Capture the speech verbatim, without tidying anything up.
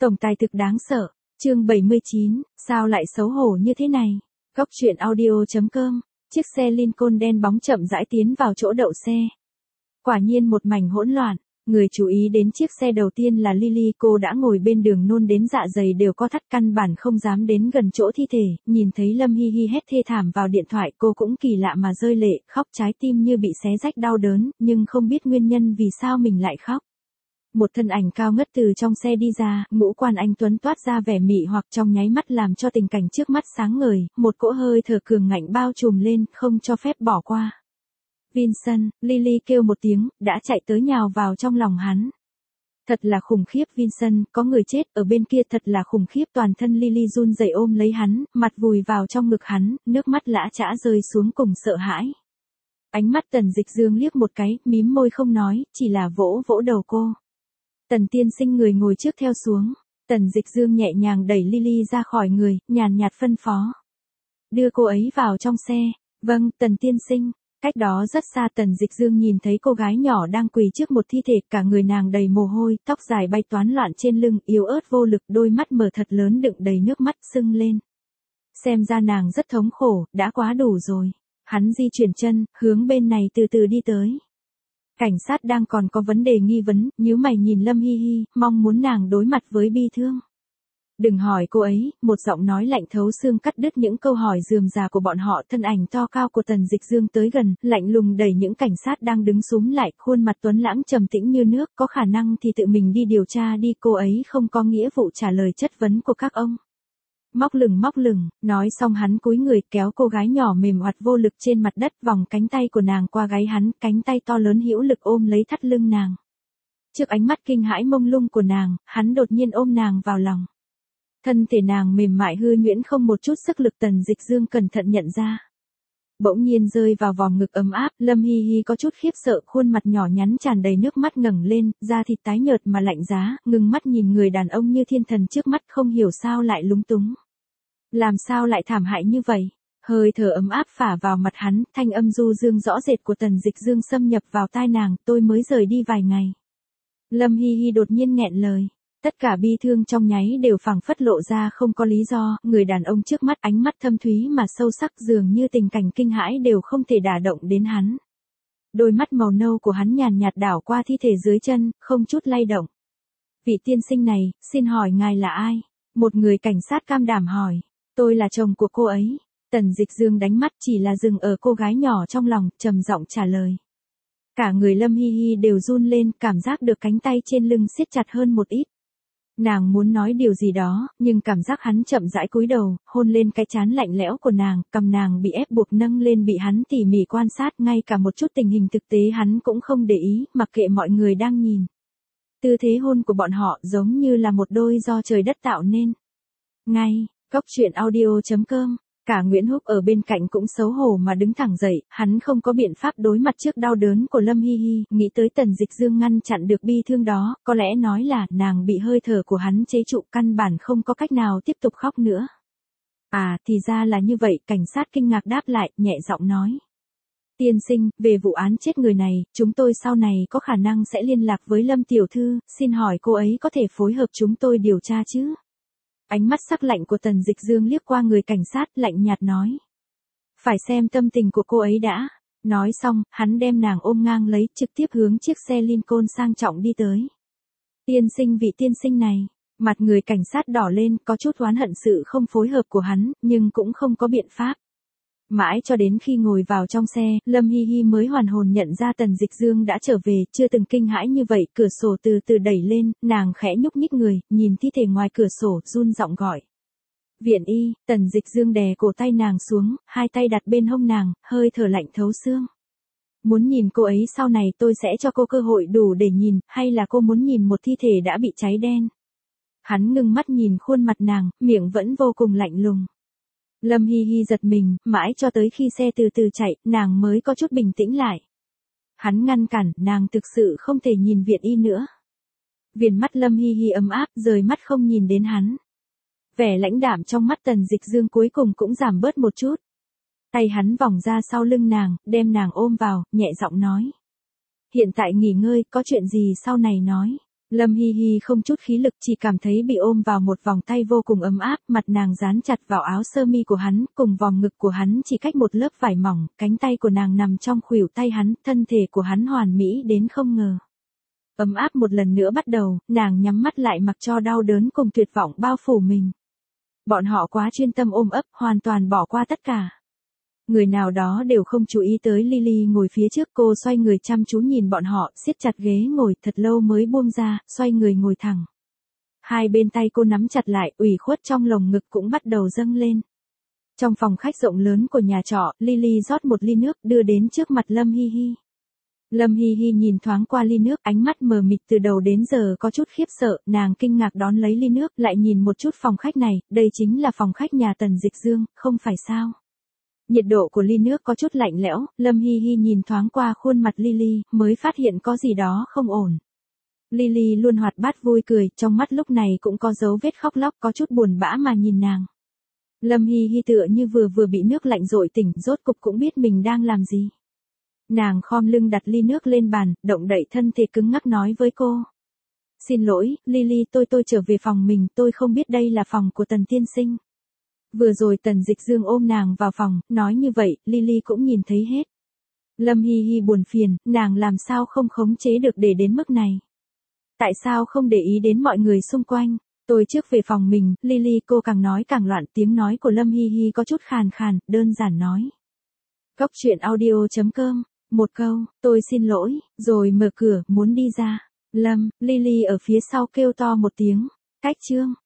Tổng tài thực đáng sợ, chương bảy mươi chín, sao lại xấu hổ như thế này? Góc truyện audio chấm com, chiếc xe Lincoln đen bóng chậm rãi tiến vào chỗ đậu xe. Quả nhiên một mảnh hỗn loạn, người chú ý đến chiếc xe đầu tiên là Lily, cô đã ngồi bên đường nôn đến dạ dày đều co thắt, căn bản không dám đến gần chỗ thi thể, nhìn thấy Lâm Hi Hi hét thê thảm vào điện thoại, cô cũng kỳ lạ mà rơi lệ, khóc trái tim như bị xé rách đau đớn, nhưng không biết nguyên nhân vì sao mình lại khóc. Một thân ảnh cao ngất từ trong xe đi ra, ngũ quan anh tuấn toát ra vẻ mị hoặc, trong nháy mắt làm cho tình cảnh trước mắt sáng ngời, một cỗ hơi thở cường ngạnh bao trùm lên, không cho phép bỏ qua. Vincent, Lily kêu một tiếng, đã chạy tới nhào vào trong lòng hắn. Thật là khủng khiếp Vincent, có người chết ở bên kia, thật là khủng khiếp. Toàn thân Lily run rẩy ôm lấy hắn, mặt vùi vào trong ngực hắn, nước mắt lã chã rơi xuống cùng sợ hãi. Ánh mắt Tần Dịch Dương liếc một cái, mím môi không nói, chỉ là vỗ vỗ đầu cô. Tần tiên sinh người ngồi trước theo xuống. Tần Dịch Dương nhẹ nhàng đẩy Lily ra khỏi người, nhàn nhạt phân phó. Đưa cô ấy vào trong xe. Vâng, Tần tiên sinh. Cách đó rất xa, Tần Dịch Dương nhìn thấy cô gái nhỏ đang quỳ trước một thi thể, cả người nàng đầy mồ hôi, tóc dài bay toán loạn trên lưng, yếu ớt vô lực, đôi mắt mở thật lớn đựng đầy nước mắt sưng lên. Xem ra nàng rất thống khổ, đã quá đủ rồi. Hắn di chuyển chân, hướng bên này từ từ đi tới. Cảnh sát đang còn có vấn đề nghi vấn, nhíu mày nhìn Lâm Hi Hi, mong muốn nàng đối mặt với bi thương. Đừng hỏi cô ấy, một giọng nói lạnh thấu xương cắt đứt những câu hỏi rườm rà của bọn họ. Thân ảnh to cao của Tần Dịch Dương tới gần, lạnh lùng đẩy những cảnh sát đang đứng xúm lại, khuôn mặt tuấn lãng trầm tĩnh như nước, có khả năng thì tự mình đi điều tra đi, cô ấy không có nghĩa vụ trả lời chất vấn của các ông. Móc lửng móc lửng, nói xong hắn cúi người kéo cô gái nhỏ mềm oặt vô lực trên mặt đất, vòng cánh tay của nàng qua gáy hắn, cánh tay to lớn hữu lực ôm lấy thắt lưng nàng. Trước ánh mắt kinh hãi mông lung của nàng, hắn đột nhiên ôm nàng vào lòng. Thân thể nàng mềm mại hư nhuyễn không một chút sức lực. Tần Dịch Dương cẩn thận nhận ra. Bỗng nhiên rơi vào vòng ngực ấm áp, Lâm Hi Hi có chút khiếp sợ, khuôn mặt nhỏ nhắn tràn đầy nước mắt ngẩng lên, da thịt tái nhợt mà lạnh giá, ngừng mắt nhìn người đàn ông như thiên thần trước mắt, không hiểu sao lại lúng túng. Làm sao lại thảm hại như vậy? Hơi thở ấm áp phả vào mặt hắn, thanh âm du dương rõ rệt của Tần Dịch Dương xâm nhập vào tai nàng, tôi mới rời đi vài ngày. Lâm Hi Hi đột nhiên nghẹn lời. Tất cả bi thương trong nháy đều phảng phất lộ ra không có lý do, người đàn ông trước mắt ánh mắt thâm thúy mà sâu sắc, dường như tình cảnh kinh hãi đều không thể đả động đến hắn. Đôi mắt màu nâu của hắn nhàn nhạt đảo qua thi thể dưới chân, không chút lay động. Vị tiên sinh này, xin hỏi ngài là ai? Một người cảnh sát cam đảm hỏi. Tôi là chồng của cô ấy. Tần Dịch Dương đánh mắt chỉ là dừng ở cô gái nhỏ trong lòng, trầm giọng trả lời. Cả người Lâm Hi Hi đều run lên, cảm giác được cánh tay trên lưng siết chặt hơn một ít. Nàng muốn nói điều gì đó, nhưng cảm giác hắn chậm rãi cúi đầu, hôn lên cái trán lạnh lẽo của nàng, cầm nàng bị ép buộc nâng lên bị hắn tỉ mỉ quan sát, ngay cả một chút tình hình thực tế hắn cũng không để ý, mặc kệ mọi người đang nhìn. Tư thế hôn của bọn họ giống như là một đôi do trời đất tạo nên. Ngay, góc truyện audio chấm com. Cả Nguyễn Húc ở bên cạnh cũng xấu hổ mà đứng thẳng dậy, hắn không có biện pháp đối mặt trước đau đớn của Lâm Hi Hi, nghĩ tới Tần Dịch Dương ngăn chặn được bi thương đó, có lẽ nói là nàng bị hơi thở của hắn chế trụ, căn bản không có cách nào tiếp tục khóc nữa. À, thì ra là như vậy, cảnh sát kinh ngạc đáp lại, nhẹ giọng nói. Tiên sinh, về vụ án chết người này, chúng tôi sau này có khả năng sẽ liên lạc với Lâm tiểu thư, xin hỏi cô ấy có thể phối hợp chúng tôi điều tra chứ? Ánh mắt sắc lạnh của Tần Dịch Dương liếc qua người cảnh sát, lạnh nhạt nói. Phải xem tâm tình của cô ấy đã. Nói xong, hắn đem nàng ôm ngang lấy, trực tiếp hướng chiếc xe Lincoln sang trọng đi tới. Tiên sinh, vị tiên sinh này. Mặt người cảnh sát đỏ lên, có chút oán hận sự không phối hợp của hắn, nhưng cũng không có biện pháp. Mãi cho đến khi ngồi vào trong xe, Lâm Hi Hi mới hoàn hồn nhận ra Tần Dịch Dương đã trở về, chưa từng kinh hãi như vậy, cửa sổ từ từ đẩy lên, nàng khẽ nhúc nhích người, nhìn thi thể ngoài cửa sổ, run giọng gọi. Viện y, Tần Dịch Dương đè cổ tay nàng xuống, hai tay đặt bên hông nàng, hơi thở lạnh thấu xương. Muốn nhìn cô ấy sau này tôi sẽ cho cô cơ hội đủ để nhìn, hay là cô muốn nhìn một thi thể đã bị cháy đen? Hắn ngưng mắt nhìn khuôn mặt nàng, miệng vẫn vô cùng lạnh lùng. Lâm Hi Hi giật mình, mãi cho tới khi xe từ từ chạy, nàng mới có chút bình tĩnh lại. Hắn ngăn cản, nàng thực sự không thể nhìn viện y nữa. Viền mắt Lâm Hi Hi ấm áp, rời mắt không nhìn đến hắn. Vẻ lãnh đạm trong mắt Tần Dịch Dương cuối cùng cũng giảm bớt một chút. Tay hắn vòng ra sau lưng nàng, đem nàng ôm vào, nhẹ giọng nói. Hiện tại nghỉ ngơi, có chuyện gì sau này nói. Lâm Hi Hi không chút khí lực, chỉ cảm thấy bị ôm vào một vòng tay vô cùng ấm áp, mặt nàng dán chặt vào áo sơ mi của hắn, cùng vòng ngực của hắn chỉ cách một lớp vải mỏng, cánh tay của nàng nằm trong khuỷu tay hắn, thân thể của hắn hoàn mỹ đến không ngờ. Ấm áp một lần nữa bắt đầu, nàng nhắm mắt lại mặc cho đau đớn cùng tuyệt vọng bao phủ mình. Bọn họ quá chuyên tâm ôm ấp, hoàn toàn bỏ qua tất cả. Người nào đó đều không chú ý tới Lily ngồi phía trước, cô xoay người chăm chú nhìn bọn họ, siết chặt ghế ngồi thật lâu mới buông ra, xoay người ngồi thẳng. Hai bên tay cô nắm chặt lại, ủy khuất trong lồng ngực cũng bắt đầu dâng lên. Trong phòng khách rộng lớn của nhà trọ, Lily rót một ly nước đưa đến trước mặt Lâm Hi Hi. Lâm Hi Hi nhìn thoáng qua ly nước, ánh mắt mờ mịt từ đầu đến giờ có chút khiếp sợ, nàng kinh ngạc đón lấy ly nước, lại nhìn một chút phòng khách này, đây chính là phòng khách nhà Tần Dịch Dương, không phải sao? Nhiệt độ của ly nước có chút lạnh lẽo, Lâm Hi Hi nhìn thoáng qua khuôn mặt Lily, mới phát hiện có gì đó không ổn. Lily luôn hoạt bát vui cười, trong mắt lúc này cũng có dấu vết khóc lóc, có chút buồn bã mà nhìn nàng. Lâm Hi Hi tựa như vừa vừa bị nước lạnh dội tỉnh, rốt cục cũng biết mình đang làm gì. Nàng khom lưng đặt ly nước lên bàn, động đậy thân thể cứng ngắc nói với cô. Xin lỗi, Lily, tôi tôi trở về phòng mình, tôi không biết đây là phòng của Tần tiên sinh. Vừa rồi Tần Dịch Dương ôm nàng vào phòng, nói như vậy, Lily cũng nhìn thấy hết. Lâm Hi Hi buồn phiền, nàng làm sao không khống chế được để đến mức này. Tại sao không để ý đến mọi người xung quanh? Tôi trước về phòng mình, Lily, cô càng nói càng loạn, tiếng nói của Lâm Hi Hi có chút khàn khàn, đơn giản nói. Góc truyện audio chấm com, một câu, tôi xin lỗi, rồi mở cửa, muốn đi ra. Lâm, Lily ở phía sau kêu to một tiếng, cách chương.